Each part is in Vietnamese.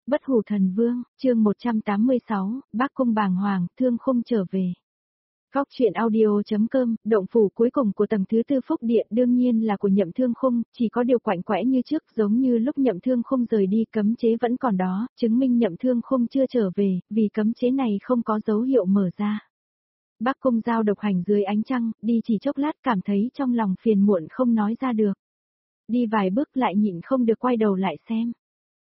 Bất hủ thần vương, chương 186, Bắc Cung bàng hoàng, thương khung trở về. Góc truyện audio.com, động phủ cuối cùng của tầng thứ tư phúc địa đương nhiên là của Nhậm Thương Khung, chỉ có điều quạnh quẽ như trước, giống như lúc Nhậm Thương Khung rời đi cấm chế vẫn còn đó, chứng minh Nhậm Thương Khung chưa trở về, vì cấm chế này không có dấu hiệu mở ra. Bắc Cung Giao độc hành dưới ánh trăng, đi chỉ chốc lát cảm thấy trong lòng phiền muộn không nói ra được. Đi vài bước lại nhịn không được quay đầu lại xem.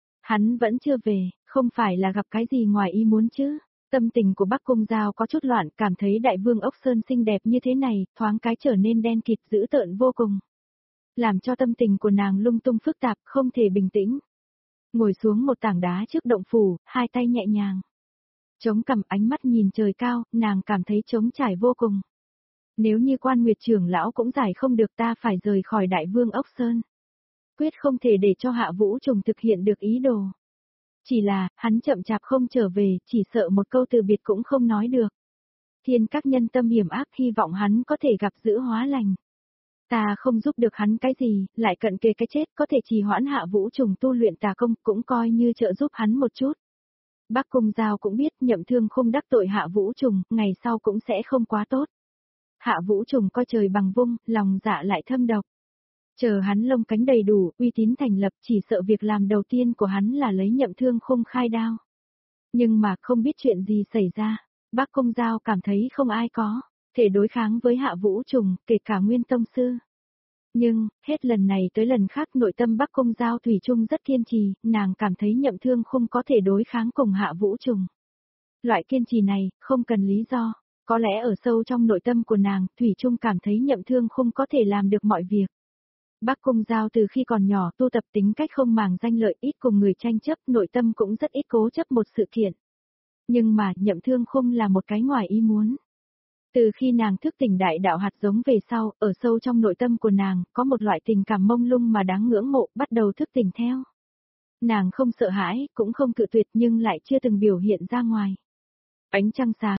Hắn vẫn chưa về, không phải là gặp cái gì ngoài ý muốn chứ. Tâm tình của Bắc Cung Giao có chút loạn, cảm thấy đại vương ốc sơn xinh đẹp như thế này, thoáng cái trở nên đen kịt dữ tợn vô cùng. Làm cho tâm tình của nàng lung tung phức tạp, không thể bình tĩnh. Ngồi xuống một tảng đá trước động phủ, hai tay nhẹ nhàng. Chống cằm ánh mắt nhìn trời cao, nàng cảm thấy trống trải vô cùng. Nếu như Quan Nguyệt trưởng lão cũng giải không được, ta phải rời khỏi đại vương ốc sơn. Quyết không thể để cho Hạ Vũ Trùng thực hiện được ý đồ. Chỉ là, hắn chậm chạp không trở về, chỉ sợ một câu từ biệt cũng không nói được. Thiên các nhân tâm hiểm ác, hy vọng hắn có thể gặp giữ hóa lành. Ta không giúp được hắn cái gì, lại cận kề cái chết, có thể trì hoãn Hạ Vũ Trùng tu luyện tà công, cũng coi như trợ giúp hắn một chút. Bắc Cung Giao cũng biết Nhậm Thương không đắc tội Hạ Vũ Trùng, ngày sau cũng sẽ không quá tốt. Hạ Vũ Trùng coi trời bằng vung, lòng dạ lại thâm độc. Chờ hắn lông cánh đầy đủ, uy tín thành lập, chỉ sợ việc làm đầu tiên của hắn là lấy Nhậm Thương Khung khai đao. Nhưng mà không biết chuyện gì xảy ra, Bắc Cung Giao cảm thấy không ai có thể đối kháng với Hạ Vũ Trùng, kể cả Nguyên Tông Sư. Nhưng, hết lần này tới lần khác nội tâm Bắc Cung Giao thủy chung rất kiên trì, nàng cảm thấy Nhậm Thương Khung có thể đối kháng cùng Hạ Vũ Trùng. Loại kiên trì này, không cần lý do, có lẽ ở sâu trong nội tâm của nàng, thủy chung cảm thấy Nhậm Thương Khung có thể làm được mọi việc. Bắc Cung Giao từ khi còn nhỏ tu tập tính cách không màng danh lợi, ít cùng người tranh chấp, nội tâm cũng rất ít cố chấp một sự kiện. Nhưng mà Nhậm Thương Khung là một cái ngoài ý muốn. Từ khi nàng thức tỉnh đại đạo hạt giống về sau, ở sâu trong nội tâm của nàng, có một loại tình cảm mông lung mà đáng ngưỡng mộ, bắt đầu thức tỉnh theo. Nàng không sợ hãi, cũng không cự tuyệt nhưng lại chưa từng biểu hiện ra ngoài. Ánh trăng sáng,